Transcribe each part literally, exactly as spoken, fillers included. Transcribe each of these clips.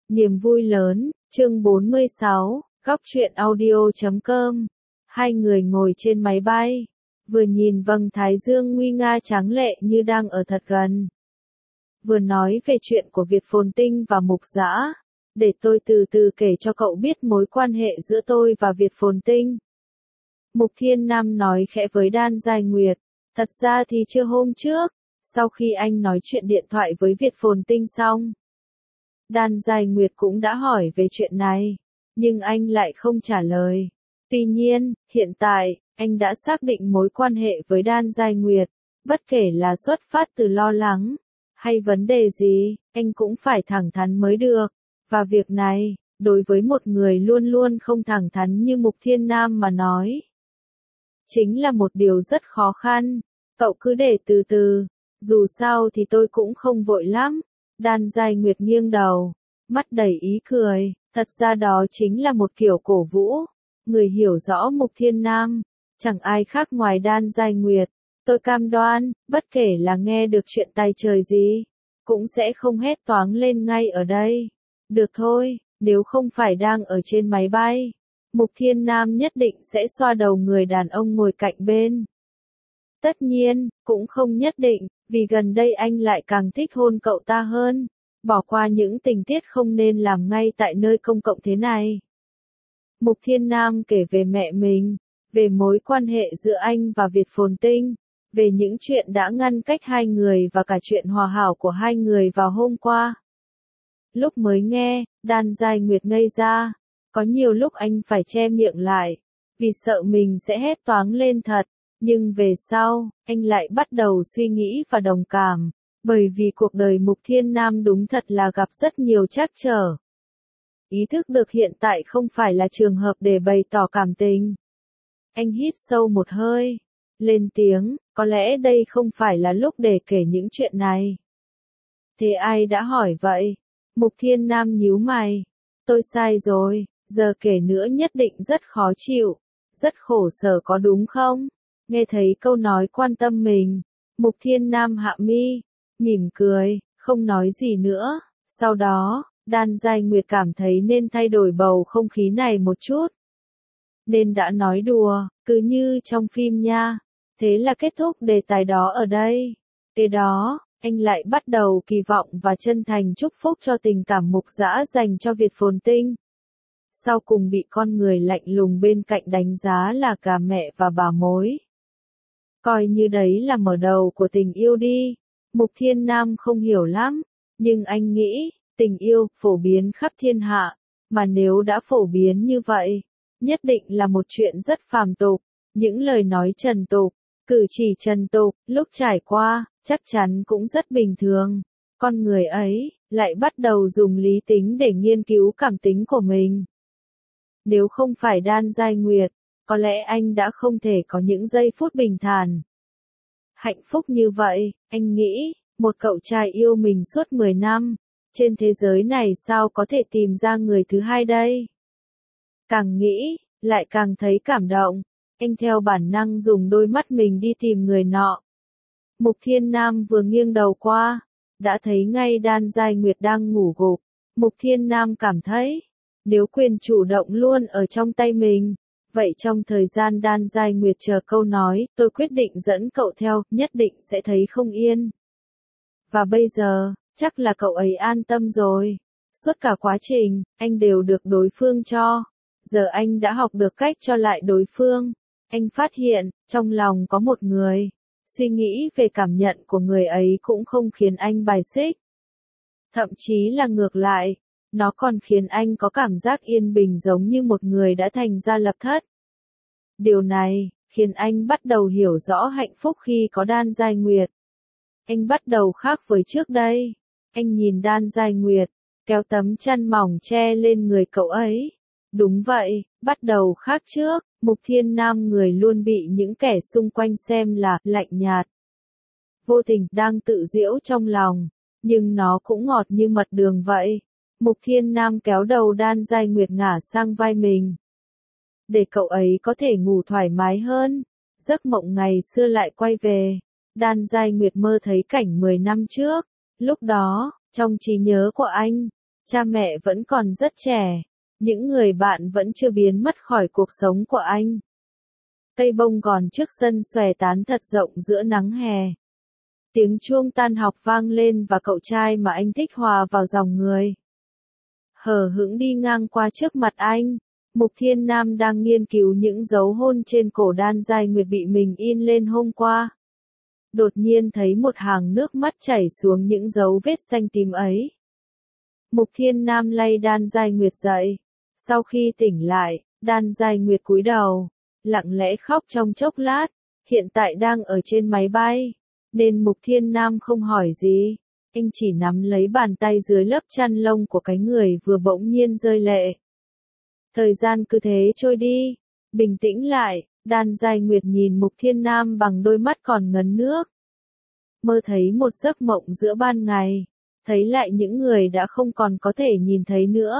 Niềm vui lớn, chương bốn mươi sáu, góc truyện audio chấm com. Hai người ngồi trên máy bay, vừa nhìn vầng thái dương nguy nga tráng lệ như đang ở thật gần. Vừa nói về chuyện của Việt Phồn Tinh và Mục Dã, để tôi từ từ kể cho cậu biết mối quan hệ giữa tôi và Việt Phồn Tinh. Mục Thiên Nam nói khẽ với Đan Giai Nguyệt, thật ra thì chưa hôm trước, sau khi anh nói chuyện điện thoại với Việt Phồn Tinh xong, Đan Giai Nguyệt cũng đã hỏi về chuyện này, nhưng anh lại không trả lời. Tuy nhiên, hiện tại, anh đã xác định mối quan hệ với Đan Giai Nguyệt, bất kể là xuất phát từ lo lắng, hay vấn đề gì, anh cũng phải thẳng thắn mới được. Và việc này, đối với một người luôn luôn không thẳng thắn như Mục Thiên Nam mà nói, chính là một điều rất khó khăn. Cậu cứ để từ từ, dù sao thì tôi cũng không vội lắm. Đan Giai Nguyệt nghiêng đầu, mắt đầy ý cười, thật ra đó chính là một kiểu cổ vũ. Người hiểu rõ Mục Thiên Nam, chẳng ai khác ngoài Đan Giai Nguyệt. Tôi cam đoan, bất kể là nghe được chuyện tài trời gì, cũng sẽ không hét toáng lên ngay ở đây. Được thôi, nếu không phải đang ở trên máy bay, Mục Thiên Nam nhất định sẽ xoa đầu người đàn ông ngồi cạnh bên. Tất nhiên, cũng không nhất định, vì gần đây anh lại càng thích hôn cậu ta hơn. Bỏ qua những tình tiết không nên làm ngay tại nơi công cộng thế này. Mục Thiên Nam kể về mẹ mình, về mối quan hệ giữa anh và Việt Phồn Tinh, về những chuyện đã ngăn cách hai người và cả chuyện hòa hảo của hai người vào hôm qua. Lúc mới nghe, Đan Giai Nguyệt ngây ra, có nhiều lúc anh phải che miệng lại, vì sợ mình sẽ hét toáng lên thật. Nhưng về sau, anh lại bắt đầu suy nghĩ và đồng cảm, bởi vì cuộc đời Mục Thiên Nam đúng thật là gặp rất nhiều trắc trở. Ý thức được hiện tại không phải là trường hợp để bày tỏ cảm tình. Anh hít sâu một hơi, lên tiếng, có lẽ đây không phải là lúc để kể những chuyện này. Thế ai đã hỏi vậy? Mục Thiên Nam nhíu mày. Tôi sai rồi, giờ kể nữa nhất định rất khó chịu, rất khổ sở có đúng không? Nghe thấy câu nói quan tâm mình, Mục Thiên Nam hạ mi, mỉm cười, không nói gì nữa. Sau đó, Đan Giai Nguyệt cảm thấy nên thay đổi bầu không khí này một chút. Nên đã nói đùa, cứ như trong phim nha. Thế là kết thúc đề tài đó ở đây. Kế đó, anh lại bắt đầu kỳ vọng và chân thành chúc phúc cho tình cảm Mục Dã dành cho Việt Phồn Tinh. Sau cùng bị con người lạnh lùng bên cạnh đánh giá là cả mẹ và bà mối. Coi như đấy là mở đầu của tình yêu đi. Mục Thiên Nam không hiểu lắm, nhưng anh nghĩ, tình yêu phổ biến khắp thiên hạ, mà nếu đã phổ biến như vậy, nhất định là một chuyện rất phàm tục. Những lời nói trần tục, cử chỉ trần tục, lúc trải qua, chắc chắn cũng rất bình thường. Con người ấy, lại bắt đầu dùng lý tính để nghiên cứu cảm tính của mình. Nếu không phải Đan Giai Nguyệt, có lẽ anh đã không thể có những giây phút bình thản, hạnh phúc như vậy. Anh nghĩ, một cậu trai yêu mình suốt mười năm, trên thế giới này sao có thể tìm ra người thứ hai đây? Càng nghĩ, lại càng thấy cảm động. Anh theo bản năng dùng đôi mắt mình đi tìm người nọ. Mục Thiên Nam vừa nghiêng đầu qua, đã thấy ngay Đan Giai Nguyệt đang ngủ gục. Mục Thiên Nam cảm thấy, nếu quyền chủ động luôn ở trong tay mình, vậy trong thời gian Đan Giai Nguyệt chờ câu nói, tôi quyết định dẫn cậu theo, nhất định sẽ thấy không yên. Và bây giờ, chắc là cậu ấy an tâm rồi. Suốt cả quá trình, anh đều được đối phương cho. Giờ anh đã học được cách cho lại đối phương. Anh phát hiện, trong lòng có một người. Suy nghĩ về cảm nhận của người ấy cũng không khiến anh bài xích. Thậm chí là ngược lại, nó còn khiến anh có cảm giác yên bình giống như một người đã thành ra lập thất. Điều này, khiến anh bắt đầu hiểu rõ hạnh phúc khi có Đan Giai Nguyệt. Anh bắt đầu khác với trước đây. Anh nhìn Đan Giai Nguyệt, kéo tấm chăn mỏng che lên người cậu ấy. Đúng vậy, bắt đầu khác trước, Mục Thiên Nam người luôn bị những kẻ xung quanh xem là lạnh nhạt. Vô tình đang tự giễu trong lòng, nhưng nó cũng ngọt như mật đường vậy. Mục Thiên Nam kéo đầu Đan Giai Nguyệt ngả sang vai mình, để cậu ấy có thể ngủ thoải mái hơn. Giấc mộng ngày xưa lại quay về. Đan Giai Nguyệt mơ thấy cảnh mười năm trước. Lúc đó, trong trí nhớ của anh, cha mẹ vẫn còn rất trẻ, những người bạn vẫn chưa biến mất khỏi cuộc sống của anh. Cây bông gòn trước sân xòe tán thật rộng giữa nắng hè. Tiếng chuông tan học vang lên và cậu trai mà anh thích hòa vào dòng người. Hờ hững đi ngang qua trước mặt anh, Mục Thiên Nam đang nghiên cứu những dấu hôn trên cổ Đan Giai Nguyệt bị mình in lên hôm qua. Đột nhiên thấy một hàng nước mắt chảy xuống những dấu vết xanh tím ấy. Mục Thiên Nam lay Đan Giai Nguyệt dậy. Sau khi tỉnh lại, Đan Giai Nguyệt cúi đầu, lặng lẽ khóc trong chốc lát. Hiện tại đang ở trên máy bay, nên Mục Thiên Nam không hỏi gì. Anh chỉ nắm lấy bàn tay dưới lớp chăn lông của cái người vừa bỗng nhiên rơi lệ. Thời gian cứ thế trôi đi. Bình tĩnh lại, Đan Giai Nguyệt nhìn Mục Thiên Nam bằng đôi mắt còn ngấn nước. Mơ thấy một giấc mộng giữa ban ngày, thấy lại những người đã không còn có thể nhìn thấy nữa.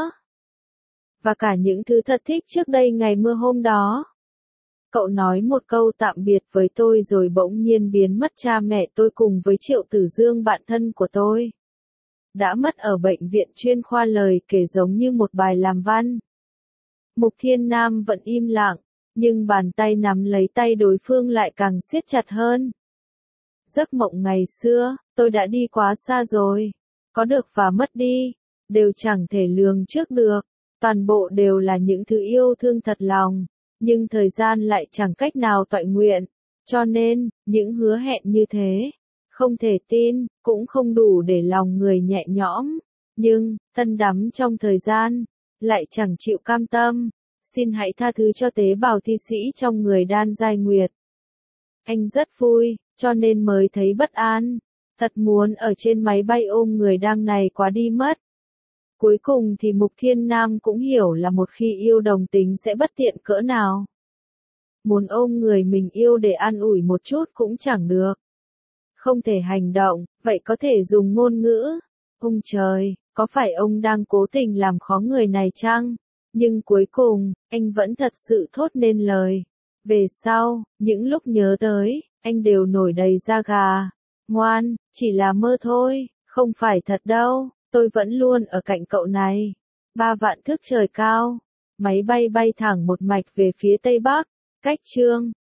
Và cả những thứ thật thích trước đây ngày mưa hôm đó. Cậu nói một câu tạm biệt với tôi rồi bỗng nhiên biến mất. Cha mẹ tôi cùng với Triệu Tử Dương bạn thân của tôi đã mất ở bệnh viện chuyên khoa. Lời kể giống như một bài làm văn. Mục Thiên Nam vẫn im lặng, nhưng bàn tay nắm lấy tay đối phương lại càng siết chặt hơn. Giấc mộng ngày xưa, tôi đã đi quá xa rồi. Có được và mất đi, đều chẳng thể lường trước được. Toàn bộ đều là những thứ yêu thương thật lòng, nhưng thời gian lại chẳng cách nào toại nguyện. Cho nên, những hứa hẹn như thế, không thể tin, cũng không đủ để lòng người nhẹ nhõm. Nhưng, thân đắm trong thời gian, lại chẳng chịu cam tâm. Xin hãy tha thứ cho tế bào thi sĩ trong người Đan Giai Nguyệt. Anh rất vui, cho nên mới thấy bất an. Thật muốn ở trên máy bay ôm người đang này quá đi mất. Cuối cùng thì Mục Thiên Nam cũng hiểu là một khi yêu đồng tính sẽ bất tiện cỡ nào. Muốn ôm người mình yêu để an ủi một chút cũng chẳng được. Không thể hành động, vậy có thể dùng ngôn ngữ. Ông trời, có phải ông đang cố tình làm khó người này chăng? Nhưng cuối cùng, anh vẫn thật sự thốt nên lời. Về sau, những lúc nhớ tới, anh đều nổi đầy da gà. Ngoan, chỉ là mơ thôi, không phải thật đâu, tôi vẫn luôn ở cạnh cậu này. Ba vạn thước trời cao, máy bay bay thẳng một mạch về phía tây bắc, cách chương